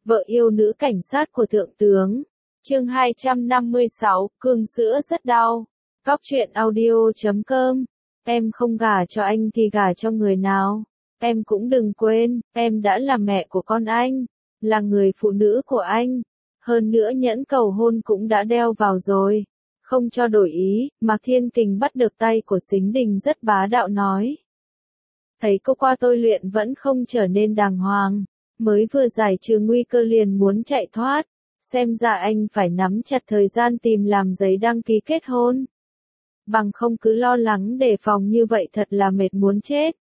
vợ yêu nữ cảnh sát của thượng tướng. Chương 256, cương sữa rất đau. Cóc truyện audio.com. Em không gả cho anh thì gả cho người nào? Em cũng đừng quên, em đã là mẹ của con anh, là người phụ nữ của anh. Hơn nữa nhẫn cầu hôn cũng đã đeo vào rồi. Không cho đổi ý, Mạc Thiên Kình bắt được tay của Sính Đình rất bá đạo nói. Thấy cô qua tôi luyện vẫn không trở nên đàng hoàng, mới vừa giải trừ nguy cơ liền muốn chạy thoát, xem ra anh phải nắm chặt thời gian tìm làm giấy đăng ký kết hôn. Bằng không cứ lo lắng đề phòng như vậy thật là mệt muốn chết.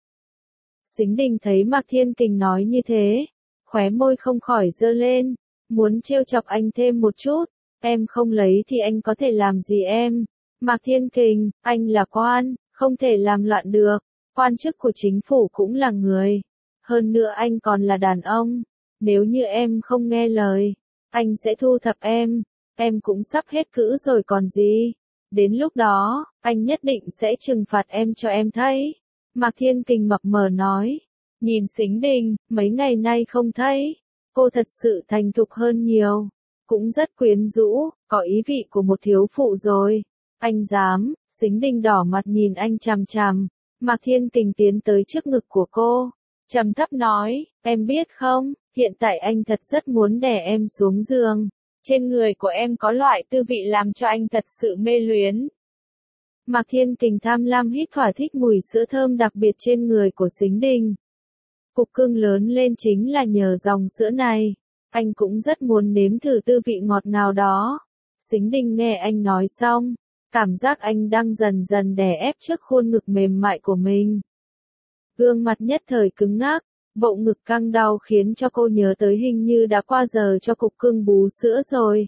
Sính Đình thấy Mạc Thiên Kình nói như thế, khóe môi không khỏi giơ lên, muốn trêu chọc anh thêm một chút, em không lấy thì anh có thể làm gì em? Mạc Thiên Kình, anh là quan, không thể làm loạn được, quan chức của chính phủ cũng là người, hơn nữa anh còn là đàn ông, nếu như em không nghe lời, anh sẽ thu thập em cũng sắp hết cữ rồi còn gì, đến lúc đó, anh nhất định sẽ trừng phạt em cho em thấy. Mạc Thiên Kình mập mờ nói, nhìn Sính Đình, mấy ngày nay không thấy, cô thật sự thành thục hơn nhiều, cũng rất quyến rũ, có ý vị của một thiếu phụ rồi. Anh dám, Sính Đình đỏ mặt nhìn anh chằm chằm, Mạc Thiên Kình tiến tới trước ngực của cô, trầm thấp nói, em biết không, hiện tại anh thật rất muốn đè em xuống giường, trên người của em có loại tư vị làm cho anh thật sự mê luyến. Mạc Thiên Kình tham lam hít thỏa thích mùi sữa thơm đặc biệt trên người của Sính Đình. Cục cưng lớn lên chính là nhờ dòng sữa này, anh cũng rất muốn nếm thử tư vị ngọt ngào đó. Sính Đình nghe anh nói xong, cảm giác anh đang dần dần đè ép trước khuôn ngực mềm mại của mình. Gương mặt nhất thời cứng ngắc, bộ ngực căng đau khiến cho cô nhớ tới hình như đã qua giờ cho cục cưng bú sữa rồi.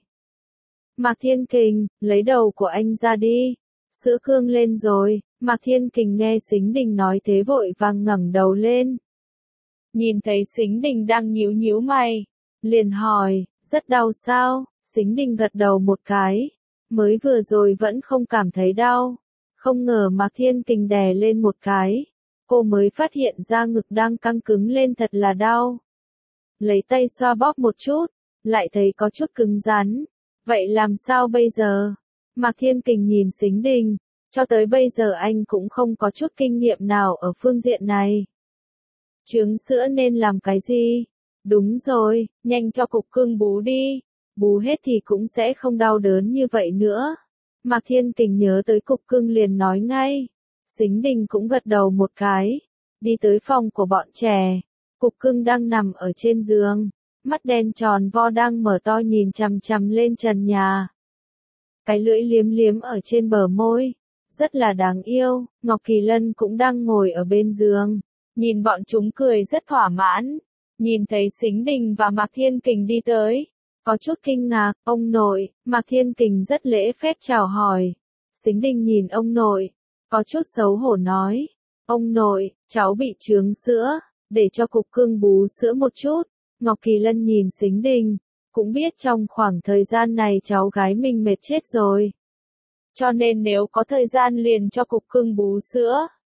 Mạc Thiên Kình, lấy đầu của anh ra đi. Sữa cương lên rồi, Mạc Thiên Kình nghe Sính Đình nói thế vội vàng ngẩng đầu lên. Nhìn thấy Sính Đình đang nhíu nhíu mày, liền hỏi, rất đau sao? Sính Đình gật đầu một cái, mới vừa rồi vẫn không cảm thấy đau. Không ngờ Mạc Thiên Kình đè lên một cái, cô mới phát hiện ra ngực đang căng cứng lên thật là đau. Lấy tay xoa bóp một chút, lại thấy có chút cứng rắn. Vậy làm sao bây giờ? Mạc Thiên Kình nhìn Sính Đình, cho tới bây giờ anh cũng không có chút kinh nghiệm nào ở phương diện này. Trứng sữa nên làm cái gì? Đúng rồi, nhanh cho cục cưng bú đi, bú hết thì cũng sẽ không đau đớn như vậy nữa. Mạc Thiên Kình nhớ tới cục cưng liền nói ngay. Sính Đình cũng gật đầu một cái, đi tới phòng của bọn trẻ. Cục cưng đang nằm ở trên giường, mắt đen tròn vo đang mở to nhìn chằm chằm lên trần nhà. Cái lưỡi liếm liếm ở trên bờ môi, rất là đáng yêu. Ngọc Kỳ Lân cũng đang ngồi ở bên giường, nhìn bọn chúng cười rất thỏa mãn. Nhìn thấy Sính Đình và Mạc Thiên Kình đi tới, có chút kinh ngạc, ông nội. Mạc Thiên Kình rất lễ phép chào hỏi. Sính Đình nhìn ông nội, có chút xấu hổ nói, ông nội, cháu bị chướng sữa, để cho cục cưng bú sữa một chút. Ngọc Kỳ Lân nhìn Sính Đình, cũng biết trong khoảng thời gian này cháu gái mình mệt chết rồi. Cho nên nếu có thời gian liền cho cục cưng bú sữa.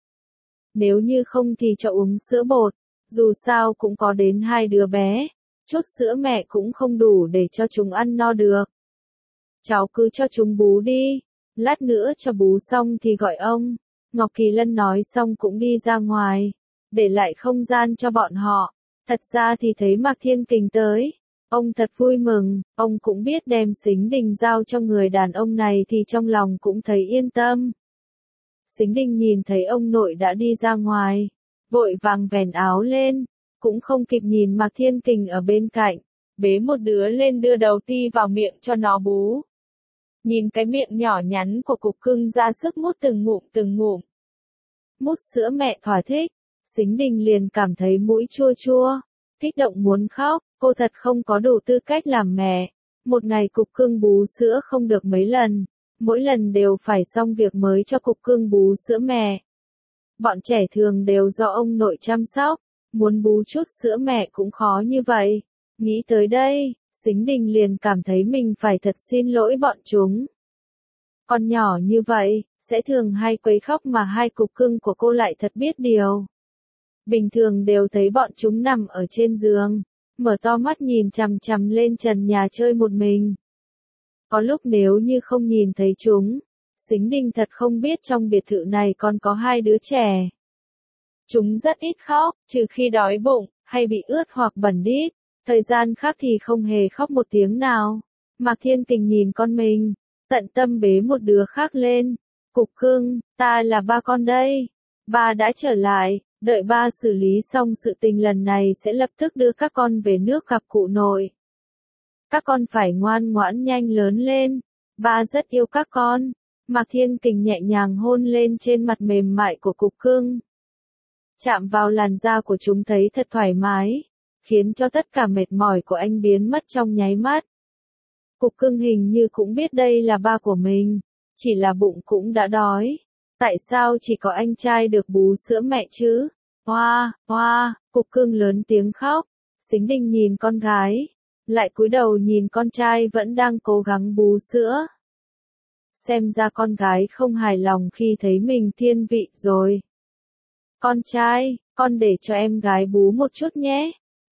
Nếu như không thì cho uống sữa bột, dù sao cũng có đến 2 đứa bé, chút sữa mẹ cũng không đủ để cho chúng ăn no được. Cháu cứ cho chúng bú đi, lát nữa cho bú xong thì gọi ông. Ngọc Kỳ Lân nói xong cũng đi ra ngoài, để lại không gian cho bọn họ. Thật ra thì thấy Mạc Thiên Kình tới, ông thật vui mừng, ông cũng biết đem Sính Đình giao cho người đàn ông này thì trong lòng cũng thấy yên tâm. Sính Đình nhìn thấy ông nội đã đi ra ngoài, vội vàng vén áo lên, cũng không kịp nhìn Mạc Thiên Kình ở bên cạnh, bế một đứa lên đưa đầu ti vào miệng cho nó bú. Nhìn cái miệng nhỏ nhắn của cục cưng ra sức mút từng ngụm. Mút sữa mẹ thỏa thích, Sính Đình liền cảm thấy mũi chua chua, kích động muốn khóc, cô thật không có đủ tư cách làm mẹ. Một ngày cục cưng bú sữa không được mấy lần, mỗi lần đều phải xong việc mới cho cục cưng bú sữa mẹ. Bọn trẻ thường đều do ông nội chăm sóc, muốn bú chút sữa mẹ cũng khó như vậy. Nghĩ tới đây, Sính Đình liền cảm thấy mình phải thật xin lỗi bọn chúng. Con nhỏ như vậy, sẽ thường hay quấy khóc mà hai cục cưng của cô lại thật biết điều. Bình thường đều thấy bọn chúng nằm ở trên giường, mở to mắt nhìn chằm chằm lên trần nhà chơi một mình. Có lúc nếu như không nhìn thấy chúng, Sính Đình thật không biết trong biệt thự này còn có hai đứa trẻ. Chúng rất ít khóc, trừ khi đói bụng, hay bị ướt hoặc bẩn đít. Thời gian khác thì không hề khóc một tiếng nào. Mạc Thiên Kình nhìn con mình, tận tâm bế một đứa khác lên. Cục cưng, ta là ba con đây. Ba đã trở lại, đợi ba xử lý xong sự tình lần này sẽ lập tức đưa các con về nước gặp cụ nội. Các con phải ngoan ngoãn nhanh lớn lên. Ba rất yêu các con. Mạc Thiên Kình nhẹ nhàng hôn lên trên mặt mềm mại của cục cưng. Chạm vào làn da của chúng thấy thật thoải mái, khiến cho tất cả mệt mỏi của anh biến mất trong nháy mắt. Cục cưng hình như cũng biết đây là ba của mình, chỉ là bụng cũng đã đói. Tại sao chỉ có anh trai được bú sữa mẹ chứ? Hoa, hoa, cục cưng lớn tiếng khóc. Sính Đình nhìn con gái, lại cúi đầu nhìn con trai vẫn đang cố gắng bú sữa. Xem ra con gái không hài lòng khi thấy mình thiên vị rồi. Con trai, con để cho em gái bú một chút nhé.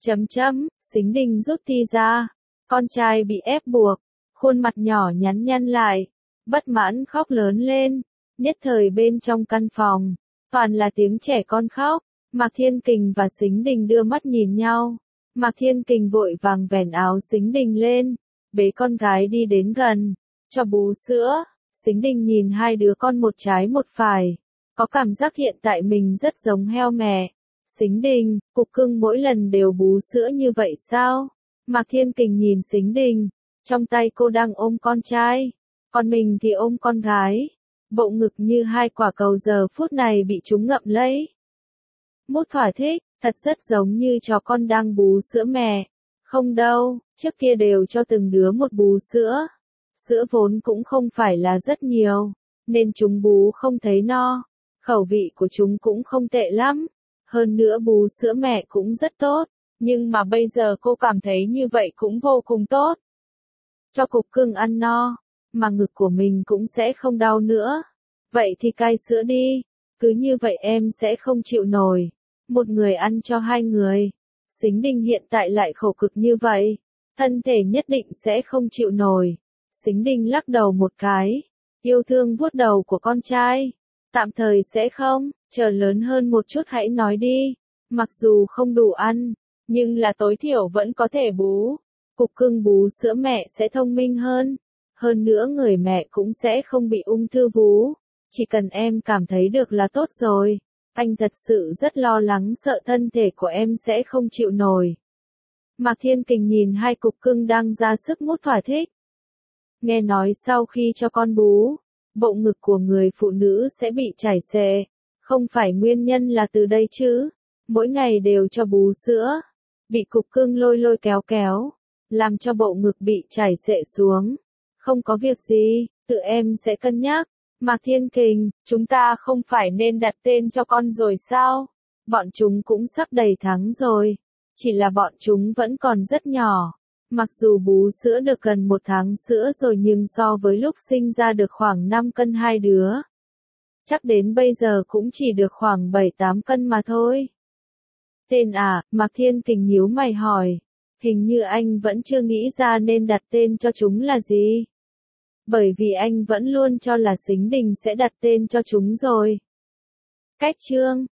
Sính Đình rút ti ra. Con trai bị ép buộc, khuôn mặt nhỏ nhắn nhăn lại, bất mãn khóc lớn lên. Nhất thời bên trong căn phòng, toàn là tiếng trẻ con khóc. Mạc Thiên Kình và Sính Đình đưa mắt nhìn nhau. Mạc Thiên Kình vội vàng vén áo Sính Đình lên, bế con gái đi đến gần, cho bú sữa. Sính Đình nhìn hai đứa con một trái một phải, có cảm giác hiện tại mình rất giống heo mẹ. Sính Đình, cục cưng mỗi lần đều bú sữa như vậy sao? Mạc Thiên Kình nhìn Sính Đình, trong tay cô đang ôm con trai, còn mình thì ôm con gái. Bộ ngực như hai quả cầu giờ phút này bị chúng ngậm lấy. Mút thỏa thích, thật rất giống như chó con đang bú sữa mẹ. Không đâu, trước kia đều cho từng đứa một bú sữa. Sữa vốn cũng không phải là rất nhiều, nên chúng bú không thấy no. Khẩu vị của chúng cũng không tệ lắm. Hơn nữa bú sữa mẹ cũng rất tốt. Nhưng mà bây giờ cô cảm thấy như vậy cũng vô cùng tốt. Cho cục cưng ăn no, mà ngực của mình cũng sẽ không đau nữa. Vậy thì cai sữa đi. Cứ như vậy em sẽ không chịu nổi. Một người ăn cho hai người. Sính Đình hiện tại lại khổ cực như vậy. Thân thể nhất định sẽ không chịu nổi. Sính Đình lắc đầu một cái. Yêu thương vuốt đầu của con trai. Tạm thời sẽ không, chờ lớn hơn một chút hãy nói đi. Mặc dù không đủ ăn, nhưng là tối thiểu vẫn có thể bú. Cục cưng bú sữa mẹ sẽ thông minh hơn. Hơn nữa người mẹ cũng sẽ không bị ung thư vú. Chỉ cần em cảm thấy được là tốt rồi. Anh thật sự rất lo lắng sợ thân thể của em sẽ không chịu nổi. Mạc Thiên Kình nhìn hai cục cưng đang ra sức mút thỏa thích. Nghe nói sau khi cho con bú, bộ ngực của người phụ nữ sẽ bị chảy xệ. Không phải nguyên nhân là từ đây chứ. Mỗi ngày đều cho bú sữa. Bị cục cưng lôi lôi kéo kéo. Làm cho bộ ngực bị chảy xệ xuống. Không có việc gì, tự em sẽ cân nhắc. Mạc Thiên Kình, chúng ta không phải nên đặt tên cho con rồi sao? Bọn chúng cũng sắp đầy tháng rồi. Chỉ là bọn chúng vẫn còn rất nhỏ. Mặc dù bú sữa được gần 1 tháng sữa rồi nhưng so với lúc sinh ra được khoảng 5 cân hai đứa. Chắc đến bây giờ cũng chỉ được khoảng 7-8 cân mà thôi. Tên à, Mạc Thiên Kình nhíu mày hỏi. Hình như anh vẫn chưa nghĩ ra nên đặt tên cho chúng là gì. Bởi vì anh vẫn luôn cho là Sính Đình sẽ đặt tên cho chúng rồi. Cách chương